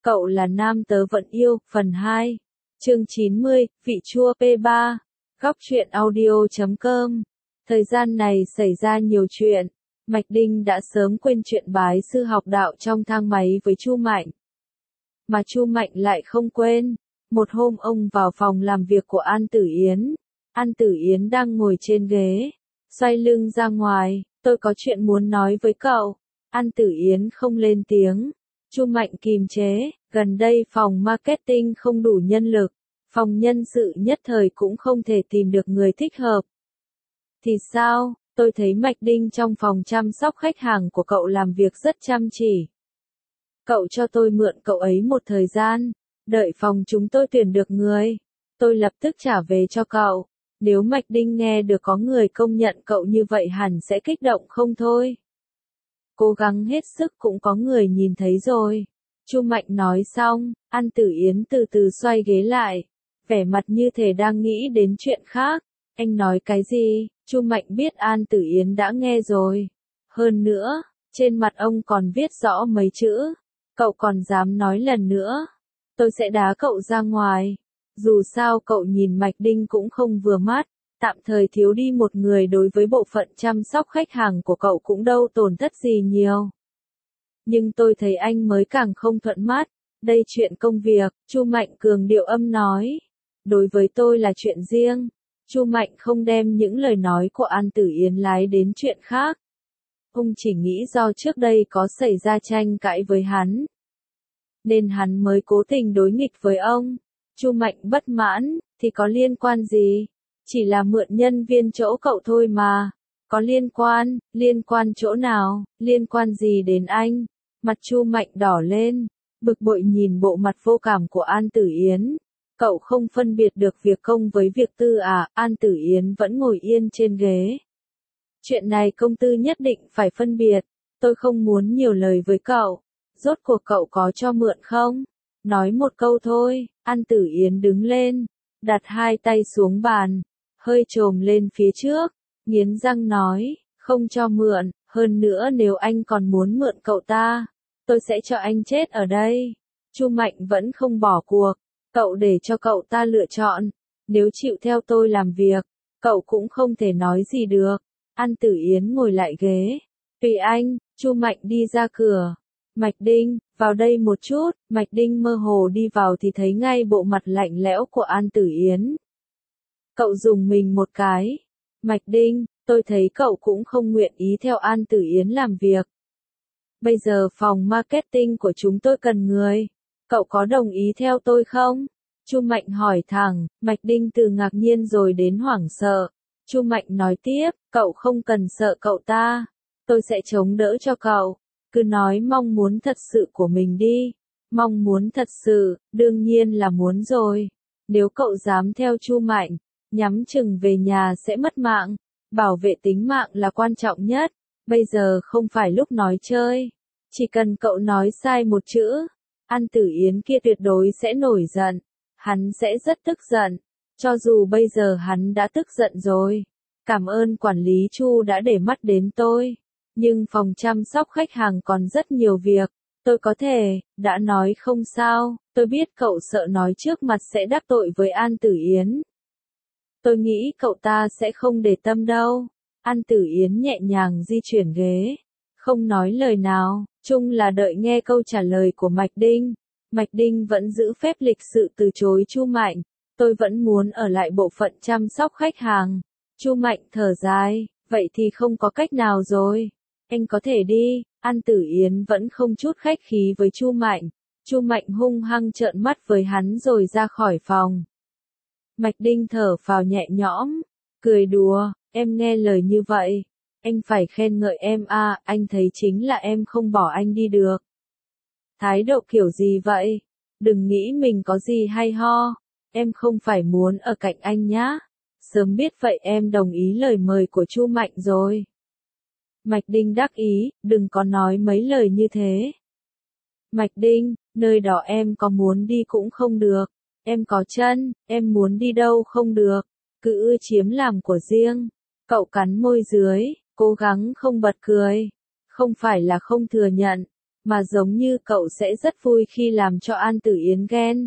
Cậu là nam tớ vẫn yêu, phần 2. Chương 90, vị chua P3. Góc truyện audio.com. Thời gian này xảy ra nhiều chuyện. Mạch Đinh đã sớm quên chuyện bái sư học đạo trong thang máy với Chu Mạnh. Mà Chu Mạnh lại không quên. Một hôm ông vào phòng làm việc của An Tử Yến. An Tử Yến đang ngồi trên ghế, xoay lưng ra ngoài. Tôi có chuyện muốn nói với cậu. An Tử Yến không lên tiếng. Chu Mạnh kìm chế, gần đây phòng marketing không đủ nhân lực, phòng nhân sự nhất thời cũng không thể tìm được người thích hợp. Thì sao, tôi thấy Mạch Đinh trong phòng chăm sóc khách hàng của cậu làm việc rất chăm chỉ. Cậu cho tôi mượn cậu ấy một thời gian, đợi phòng chúng tôi tuyển được người, tôi lập tức trả về cho cậu. Nếu Mạch Đinh nghe được có người công nhận cậu như vậy hẳn sẽ kích động không thôi. Cố gắng hết sức cũng có người nhìn thấy rồi. Chu Mạnh nói xong, An Tử Yến từ từ xoay ghế lại, vẻ mặt như thể đang nghĩ đến chuyện khác. Anh nói cái gì? Chu Mạnh biết An Tử Yến đã nghe rồi. Hơn nữa, trên mặt ông còn viết rõ mấy chữ. Cậu còn dám nói lần nữa? Tôi sẽ đá cậu ra ngoài. Dù sao cậu nhìn Mạch Đinh cũng không vừa mắt. Tạm thời thiếu đi một người đối với bộ phận chăm sóc khách hàng của cậu cũng đâu tổn thất gì nhiều. Nhưng tôi thấy anh mới càng không thuận mắt. Đây chuyện công việc, Chu Mạnh cường điệu âm nói. Đối với tôi là chuyện riêng. Chu Mạnh không đem những lời nói của An Tử Yến lái đến chuyện khác. Ông chỉ nghĩ do trước đây có xảy ra tranh cãi với hắn, nên hắn mới cố tình đối nghịch với ông. Chu Mạnh bất mãn, thì có liên quan gì? Chỉ là mượn nhân viên chỗ cậu thôi mà. Có liên quan chỗ nào, liên quan gì đến anh? Mặt Chu Mạnh đỏ lên, bực bội nhìn bộ mặt vô cảm của An Tử Yến. Cậu không phân biệt được việc công với việc tư à? An Tử Yến vẫn ngồi yên trên ghế. Chuyện này công tư nhất định phải phân biệt. Tôi không muốn nhiều lời với cậu. Rốt cuộc cậu có cho mượn không? Nói một câu thôi. An Tử Yến đứng lên, đặt hai tay xuống bàn, hơi chồm lên phía trước, nghiến răng nói, không cho mượn, hơn nữa nếu anh còn muốn mượn cậu ta, tôi sẽ cho anh chết ở đây. Chu Mạnh vẫn không bỏ cuộc, cậu để cho cậu ta lựa chọn, nếu chịu theo tôi làm việc, cậu cũng không thể nói gì được. An Tử Yến ngồi lại ghế, tùy anh. Chu Mạnh đi ra cửa. Mạch Đinh, vào đây một chút. Mạch Đinh mơ hồ đi vào thì thấy ngay bộ mặt lạnh lẽo của An Tử Yến. Cậu dùng mình một cái. Mạch Đinh, tôi thấy cậu cũng không nguyện ý theo An Tử Yến làm việc. Bây giờ phòng marketing của chúng tôi cần người. Cậu có đồng ý theo tôi không? Chu Mạnh hỏi thẳng. Mạch Đinh từ ngạc nhiên rồi đến hoảng sợ. Chu Mạnh nói tiếp, cậu không cần sợ cậu ta. Tôi sẽ chống đỡ cho cậu. Cứ nói mong muốn thật sự của mình đi. Mong muốn thật sự, đương nhiên là muốn rồi. Nếu cậu dám theo Chu Mạnh, nhắm chừng về nhà sẽ mất mạng. Bảo vệ tính mạng là quan trọng nhất. Bây giờ không phải lúc nói chơi. Chỉ cần cậu nói sai một chữ, An Tử Yến kia tuyệt đối sẽ nổi giận. Hắn sẽ rất tức giận. Cho dù bây giờ hắn đã tức giận rồi. Cảm ơn quản lý Chu đã để mắt đến tôi. Nhưng phòng chăm sóc khách hàng còn rất nhiều việc. Tôi có thể, đã nói không sao. Tôi biết cậu sợ nói trước mặt sẽ đắc tội với An Tử Yến. Tôi nghĩ cậu ta sẽ không để tâm đâu. An Tử Yến nhẹ nhàng di chuyển ghế, không nói lời nào, chung là đợi nghe câu trả lời của Mạch Đinh. Mạch Đinh vẫn giữ phép lịch sự từ chối Chu Mạnh. Tôi vẫn muốn ở lại bộ phận chăm sóc khách hàng. Chu Mạnh thở dài, vậy thì không có cách nào rồi. Anh có thể đi. An Tử Yến vẫn không chút khách khí với Chu Mạnh. Chu Mạnh hung hăng trợn mắt với hắn rồi ra khỏi phòng. Mạch Đinh thở phào nhẹ nhõm, cười đùa, em nghe lời như vậy. Anh phải khen ngợi em à, anh thấy chính là em không bỏ anh đi được. Thái độ kiểu gì vậy? Đừng nghĩ mình có gì hay ho. Em không phải muốn ở cạnh anh nhá. Sớm biết vậy em đồng ý lời mời của Chu Mạnh rồi. Mạch Đinh đắc ý, đừng có nói mấy lời như thế. Mạch Đinh, nơi đó em có muốn đi cũng không được. Em có chân, em muốn đi đâu không được. Cứ ưa chiếm làm của riêng. Cậu cắn môi dưới, cố gắng không bật cười. Không phải là không thừa nhận. mà giống như cậu sẽ rất vui khi làm cho An Tử Yến ghen.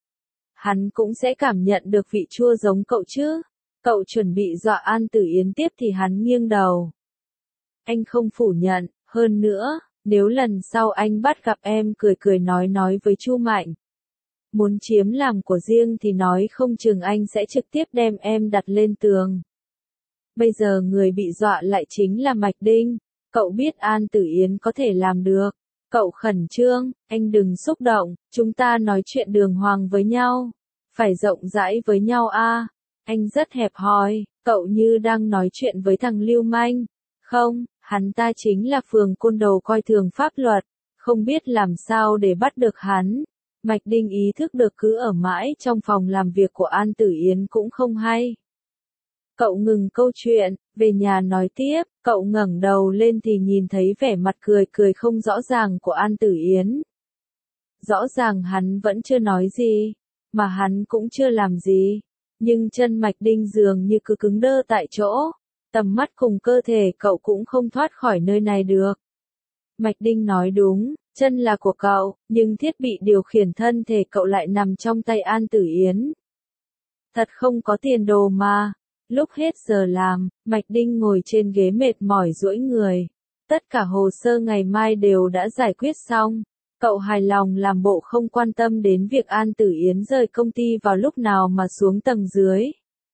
Hắn cũng sẽ cảm nhận được vị chua giống cậu chứ. Cậu chuẩn bị dọa An Tử Yến tiếp thì hắn nghiêng đầu. Anh không phủ nhận, hơn nữa, nếu lần sau anh bắt gặp em cười cười nói với Chu Mạnh, muốn chiếm làm của riêng thì nói không chừng anh sẽ trực tiếp đem em đặt lên tường. Bây giờ người bị dọa lại chính là Mạch Đinh, cậu biết An Tử Yến có thể làm được. Cậu khẩn trương, anh đừng xúc động, chúng ta nói chuyện đường hoàng với nhau, phải rộng rãi với nhau a. Anh rất hẹp hòi, cậu như đang nói chuyện với thằng lưu manh. Không, hắn ta chính là phường côn đồ coi thường pháp luật, không biết làm sao để bắt được hắn. Mạch Đinh ý thức được cứ ở mãi trong phòng làm việc của An Tử Yến cũng không hay. Cậu ngừng câu chuyện, về nhà nói tiếp, cậu ngẩng đầu lên thì nhìn thấy vẻ mặt cười cười không rõ ràng của An Tử Yến. Rõ ràng hắn vẫn chưa nói gì, mà hắn cũng chưa làm gì, nhưng chân Mạch Đinh dường như cứ cứng đơ tại chỗ, tầm mắt cùng cơ thể cậu cũng không thoát khỏi nơi này được. Mạch Đinh nói đúng, chân là của cậu, nhưng thiết bị điều khiển thân thể cậu lại nằm trong tay An Tử Yến. Thật không có tiền đồ mà. Lúc hết giờ làm, Mạch Đinh ngồi trên ghế mệt mỏi duỗi người. Tất cả hồ sơ ngày mai đều đã giải quyết xong. Cậu hài lòng làm bộ không quan tâm đến việc An Tử Yến rời công ty vào lúc nào mà xuống tầng dưới.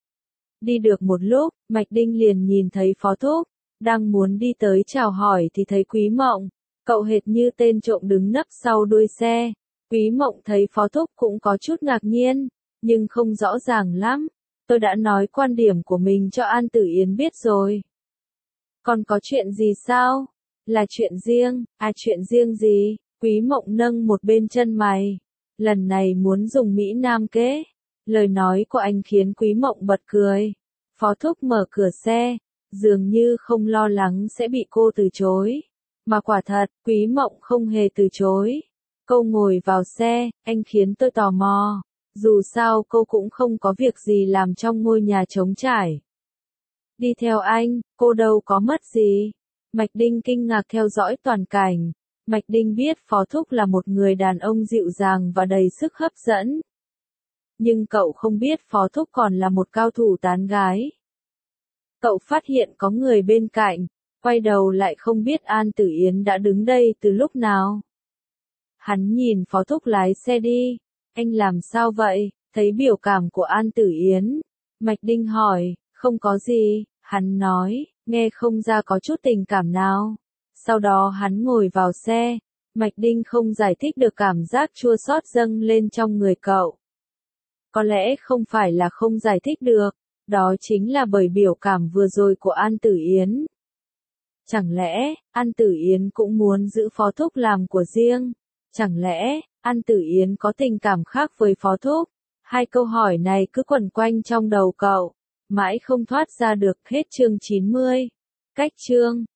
Đi được một lúc, Mạch Đinh liền nhìn thấy Phó Thúc. Đang muốn đi tới chào hỏi thì thấy Quý Mộng. Cậu hệt như tên trộm đứng nấp sau đuôi xe. Quý Mộng thấy Phó Thúc cũng có chút ngạc nhiên, nhưng không rõ ràng lắm. Tôi đã nói quan điểm của mình cho An Tử Yến biết rồi. Còn có chuyện gì sao? Là chuyện riêng, chuyện riêng gì? Quý Mộng nâng một bên chân mày. Lần này muốn dùng Mỹ Nam kế. Lời nói của anh khiến Quý Mộng bật cười. Phó Thúc mở cửa xe, dường như không lo lắng sẽ bị cô từ chối. Mà quả thật, Quý Mộng không hề từ chối. Cô ngồi vào xe, anh khiến tôi tò mò. Dù sao cô cũng không có việc gì làm trong ngôi nhà trống trải. Đi theo anh, cô đâu có mất gì. Mạch Đinh kinh ngạc theo dõi toàn cảnh. Mạch Đinh biết Phó Thúc là một người đàn ông dịu dàng và đầy sức hấp dẫn. Nhưng cậu không biết Phó Thúc còn là một cao thủ tán gái. Cậu phát hiện có người bên cạnh, quay đầu lại không biết An Tử Yến đã đứng đây từ lúc nào. Hắn nhìn Phó Thúc lái xe đi. Anh làm sao vậy? Thấy biểu cảm của An Tử Yến. Mạch Đinh hỏi, không có gì, hắn nói, nghe không ra có chút tình cảm nào. Sau đó hắn ngồi vào xe. Mạch Đinh không giải thích được cảm giác chua xót dâng lên trong người cậu. Có lẽ không phải là không giải thích được, đó chính là bởi biểu cảm vừa rồi của An Tử Yến. Chẳng lẽ, An Tử Yến cũng muốn giữ Phó Thúc làm của riêng? Chẳng lẽ, An Tử Yến có tình cảm khác với Phó Thúc? Hai câu hỏi này cứ quẩn quanh trong đầu cậu, mãi không thoát ra được. Hết chương 90. Cách chương